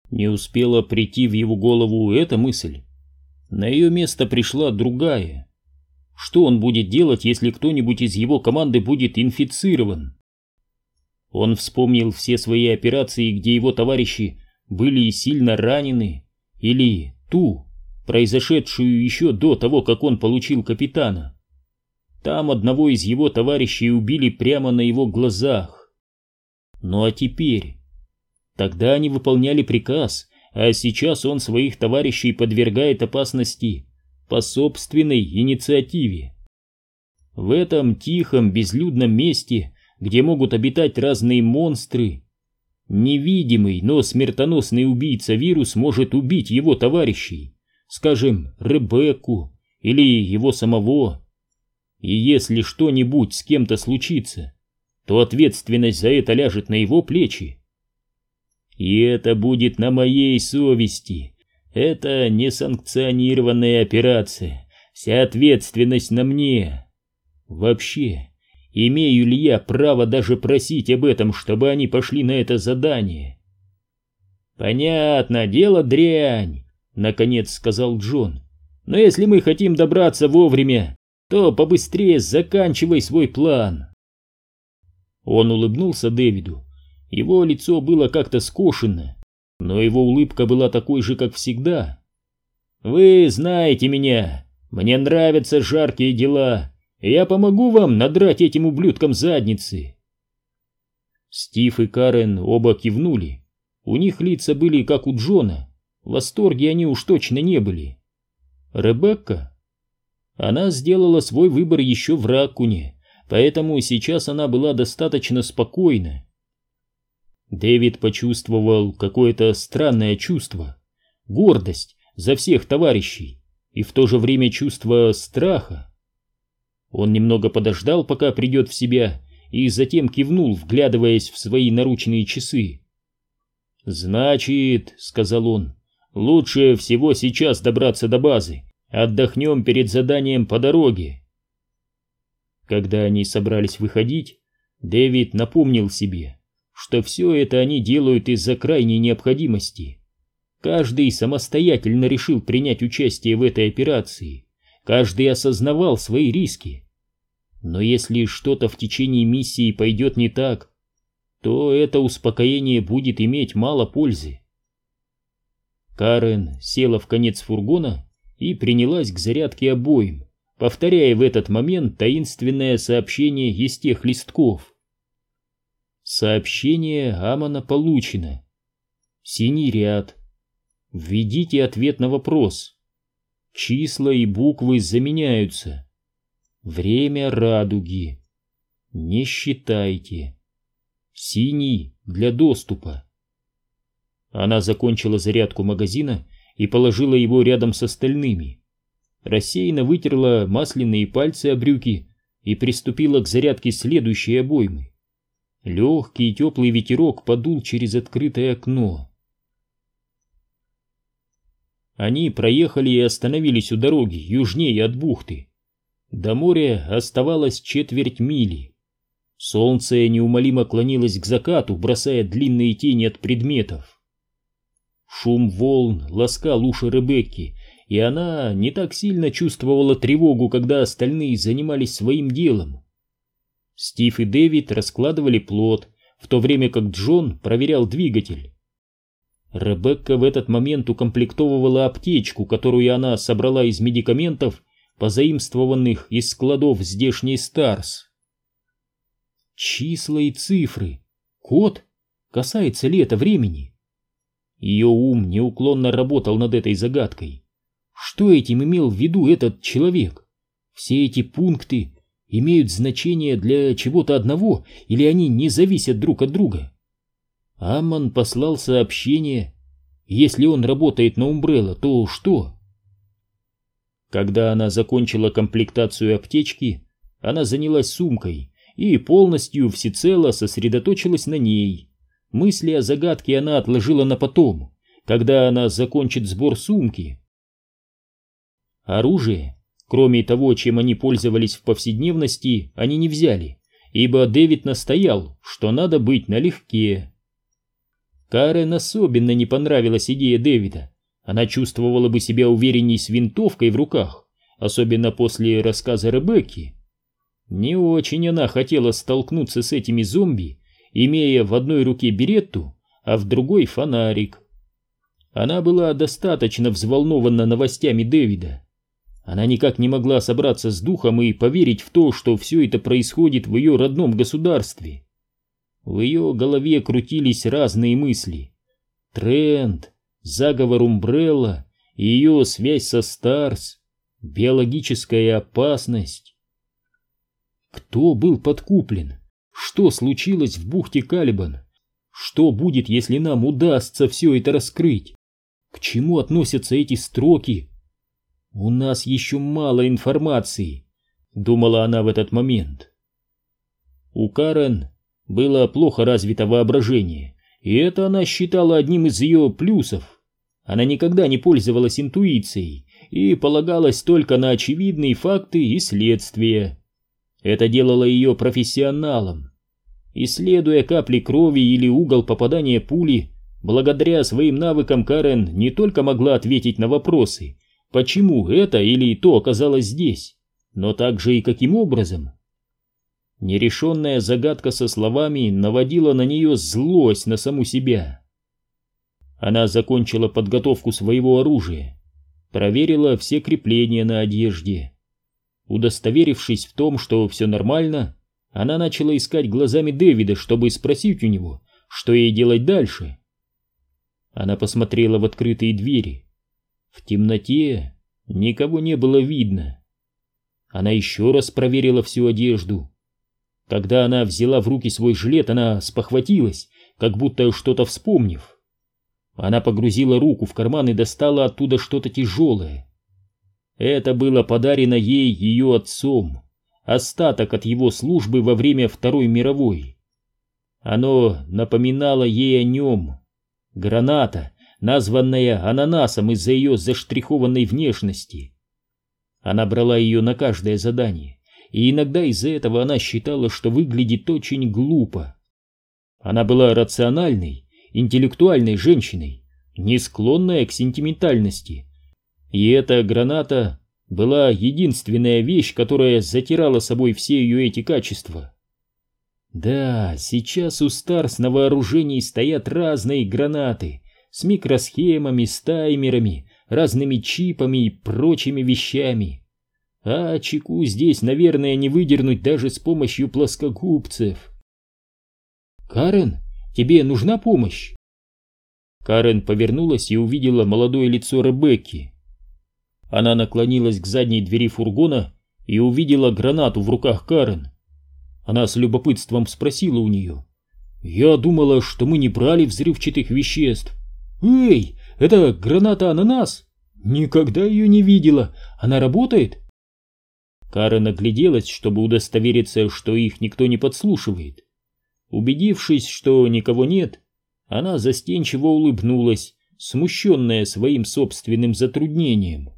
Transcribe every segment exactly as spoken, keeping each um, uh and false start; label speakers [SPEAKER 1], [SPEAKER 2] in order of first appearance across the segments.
[SPEAKER 1] Не успела прийти в его голову эта мысль. На ее место пришла другая. Что он будет делать, если кто-нибудь из его команды будет инфицирован? Он вспомнил все свои операции, где его товарищи были сильно ранены, или ту, произошедшую еще до того, как он получил капитана. Там одного из его товарищей убили прямо на его глазах. Ну а теперь? Тогда они выполняли приказ, а сейчас он своих товарищей подвергает опасности по собственной инициативе. В этом тихом, безлюдном месте, где могут обитать разные монстры, невидимый, но смертоносный убийца-вирус может убить его товарищей, скажем, Ребекку или его самого. И если что-нибудь с кем-то случится, то ответственность за это ляжет на его плечи. И это будет на моей совести. Это несанкционированная операция. Вся ответственность на мне. Вообще, имею ли я право даже просить об этом, чтобы они пошли на это задание? Понятно, дело дрянь, наконец сказал Джон. Но если мы хотим добраться вовремя, то побыстрее заканчивай свой план. Он улыбнулся Дэвиду. Его лицо было как-то скошено, но его улыбка была такой же, как всегда. «Вы знаете меня, мне нравятся жаркие дела, и я помогу вам надрать этим ублюдкам задницы». Стив и Карен оба кивнули. У них лица были как у Джона, в восторге они уж точно не были. Ребекка? Она сделала свой выбор еще в Раккуне, поэтому сейчас она была достаточно спокойна. Дэвид почувствовал какое-то странное чувство, гордость за всех товарищей и в то же время чувство страха. Он немного подождал, пока придет в себя, и затем кивнул, вглядываясь в свои наручные часы. «Значит, — сказал он, — лучше всего сейчас добраться до базы, отдохнем перед заданием по дороге». Когда они собрались выходить, Дэвид напомнил себе, что все это они делают из-за крайней необходимости. Каждый самостоятельно решил принять участие в этой операции, каждый осознавал свои риски. Но если что-то в течение миссии пойдет не так, то это успокоение будет иметь мало пользы. Карен села в конец фургона и принялась к зарядке обоим, повторяя в этот момент таинственное сообщение из тех листков. Сообщение Амона получено. Синий ряд. Введите ответ на вопрос. Числа и буквы заменяются. Время радуги. Не считайте. Синий для доступа. Она закончила зарядку магазина и положила его рядом с остальными. Рассеянно вытерла масляные пальцы о брюки и приступила к зарядке следующей обоймы. Легкий и теплый ветерок подул через открытое окно. Они проехали и остановились у дороги, южнее от бухты. До моря оставалось четверть мили. Солнце неумолимо клонилось к закату, бросая длинные тени от предметов. Шум волн ласкал уши Ребекки, и она не так сильно чувствовала тревогу, когда остальные занимались своим делом. Стив и Дэвид раскладывали плот, в то время как Джон проверял двигатель. Ребекка в этот момент укомплектовывала аптечку, которую она собрала из медикаментов, позаимствованных из складов здешней Старс. Числа и цифры. Код? Касается ли это времени? Ее ум неуклонно работал над этой загадкой. Что этим имел в виду этот человек? Все эти пункты имеют значение для чего-то одного, или они не зависят друг от друга? Аммон послал сообщение. Если он работает на Умбрелла, то что? Когда она закончила комплектацию аптечки, она занялась сумкой и полностью всецело сосредоточилась на ней. Мысли о загадке она отложила на потом, когда она закончит сбор сумки. Оружие, кроме того, чем они пользовались в повседневности, они не взяли, ибо Дэвид настоял, что надо быть налегке. Карен особенно не понравилась идея Дэвида. Она чувствовала бы себя уверенней с винтовкой в руках, особенно после рассказа Ребекки. Не очень она хотела столкнуться с этими зомби, имея в одной руке беретту, а в другой фонарик. Она была достаточно взволнована новостями Дэвида. Она никак не могла собраться с духом и поверить в то, что все это происходит в ее родном государстве. В ее голове крутились разные мысли. Трент, заговор Умбрелла и ее связь со Старс, биологическая опасность. Кто был подкуплен? Что случилось в бухте Калибан? Что будет, если нам удастся все это раскрыть? К чему относятся эти строки? У нас еще мало информации, думала она в этот момент. У Карен было плохо развито воображение, и это она считала одним из ее плюсов. Она никогда не пользовалась интуицией и полагалась только на очевидные факты и следствия. Это делало ее профессионалом. Исследуя капли крови или угол попадания пули, благодаря своим навыкам Карен не только могла ответить на вопросы, почему это или то оказалось здесь, но также и каким образом. Нерешенная загадка со словами наводила на нее злость на саму себя. Она закончила подготовку своего оружия, проверила все крепления на одежде. Удостоверившись в том, что все нормально, она начала искать глазами Дэвида, чтобы спросить у него, что ей делать дальше. Она посмотрела в открытые двери. В темноте никого не было видно. Она еще раз проверила всю одежду. Когда она взяла в руки свой жилет, она спохватилась, как будто что-то вспомнив. Она погрузила руку в карман и достала оттуда что-то тяжелое. Это было подарено ей ее отцом, остаток от его службы во время Второй мировой. Оно напоминало ей о нем. Граната, названная ананасом из-за ее заштрихованной внешности. Она брала ее на каждое задание, и иногда из-за этого она считала, что выглядит очень глупо. Она была рациональной, интеллектуальной женщиной, не склонная к сентиментальности. И эта граната была единственная вещь, которая затирала собой все ее эти качества. Да, сейчас у Старс на вооружении стоят разные гранаты с микросхемами, с таймерами, разными чипами и прочими вещами. А чеку здесь, наверное, не выдернуть даже с помощью плоскогубцев. «Карен, тебе нужна помощь?» Карен повернулась и увидела молодое лицо Ребекки. Она наклонилась к задней двери фургона и увидела гранату в руках Карен. Она с любопытством спросила у нее: «Я думала, что мы не брали взрывчатых веществ». «Эй, это граната ананас? Никогда ее не видела. Она работает?» Карен огляделась, чтобы удостовериться, что их никто не подслушивает. Убедившись, что никого нет, она застенчиво улыбнулась, смущенная своим собственным затруднением.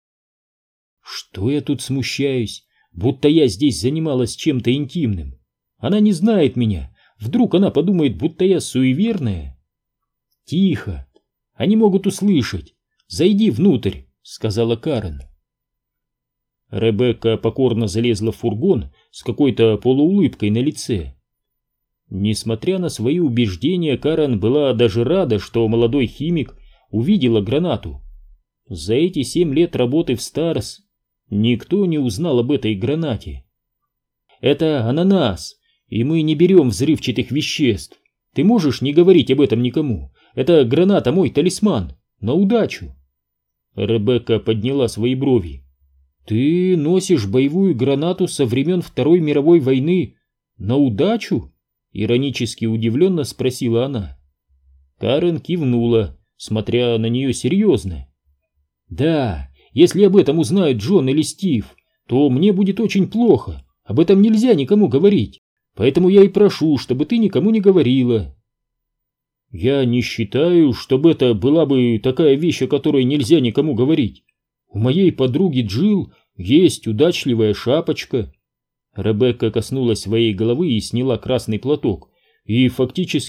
[SPEAKER 1] «Что я тут смущаюсь? Будто я здесь занималась чем-то интимным. Она не знает меня. Вдруг она подумает, будто я суеверная?» «Тихо! Они могут услышать. Зайди внутрь», — сказала Карен. Ребекка покорно залезла в фургон с какой-то полуулыбкой на лице. Несмотря на свои убеждения, Карен была даже рада, что молодой химик увидела гранату. За эти семь лет работы в Старс никто не узнал об этой гранате. «Это ананас, и мы не берем взрывчатых веществ. Ты можешь не говорить об этом никому? Эта граната мой талисман, на удачу». Ребекка подняла свои брови. «Ты носишь боевую гранату со времен Второй мировой войны на удачу?» Иронически удивленно спросила она. Карен кивнула, смотря на нее серьезно. «Да, если об этом узнают Джон или Стив, то мне будет очень плохо. Об этом нельзя никому говорить. Поэтому я и прошу, чтобы ты никому не говорила». «Я не считаю, чтобы это была бы такая вещь, о которой нельзя никому говорить. У моей подруги Джилл есть удачливая шапочка». Ребекка коснулась своей головы и сняла красный платок, и фактически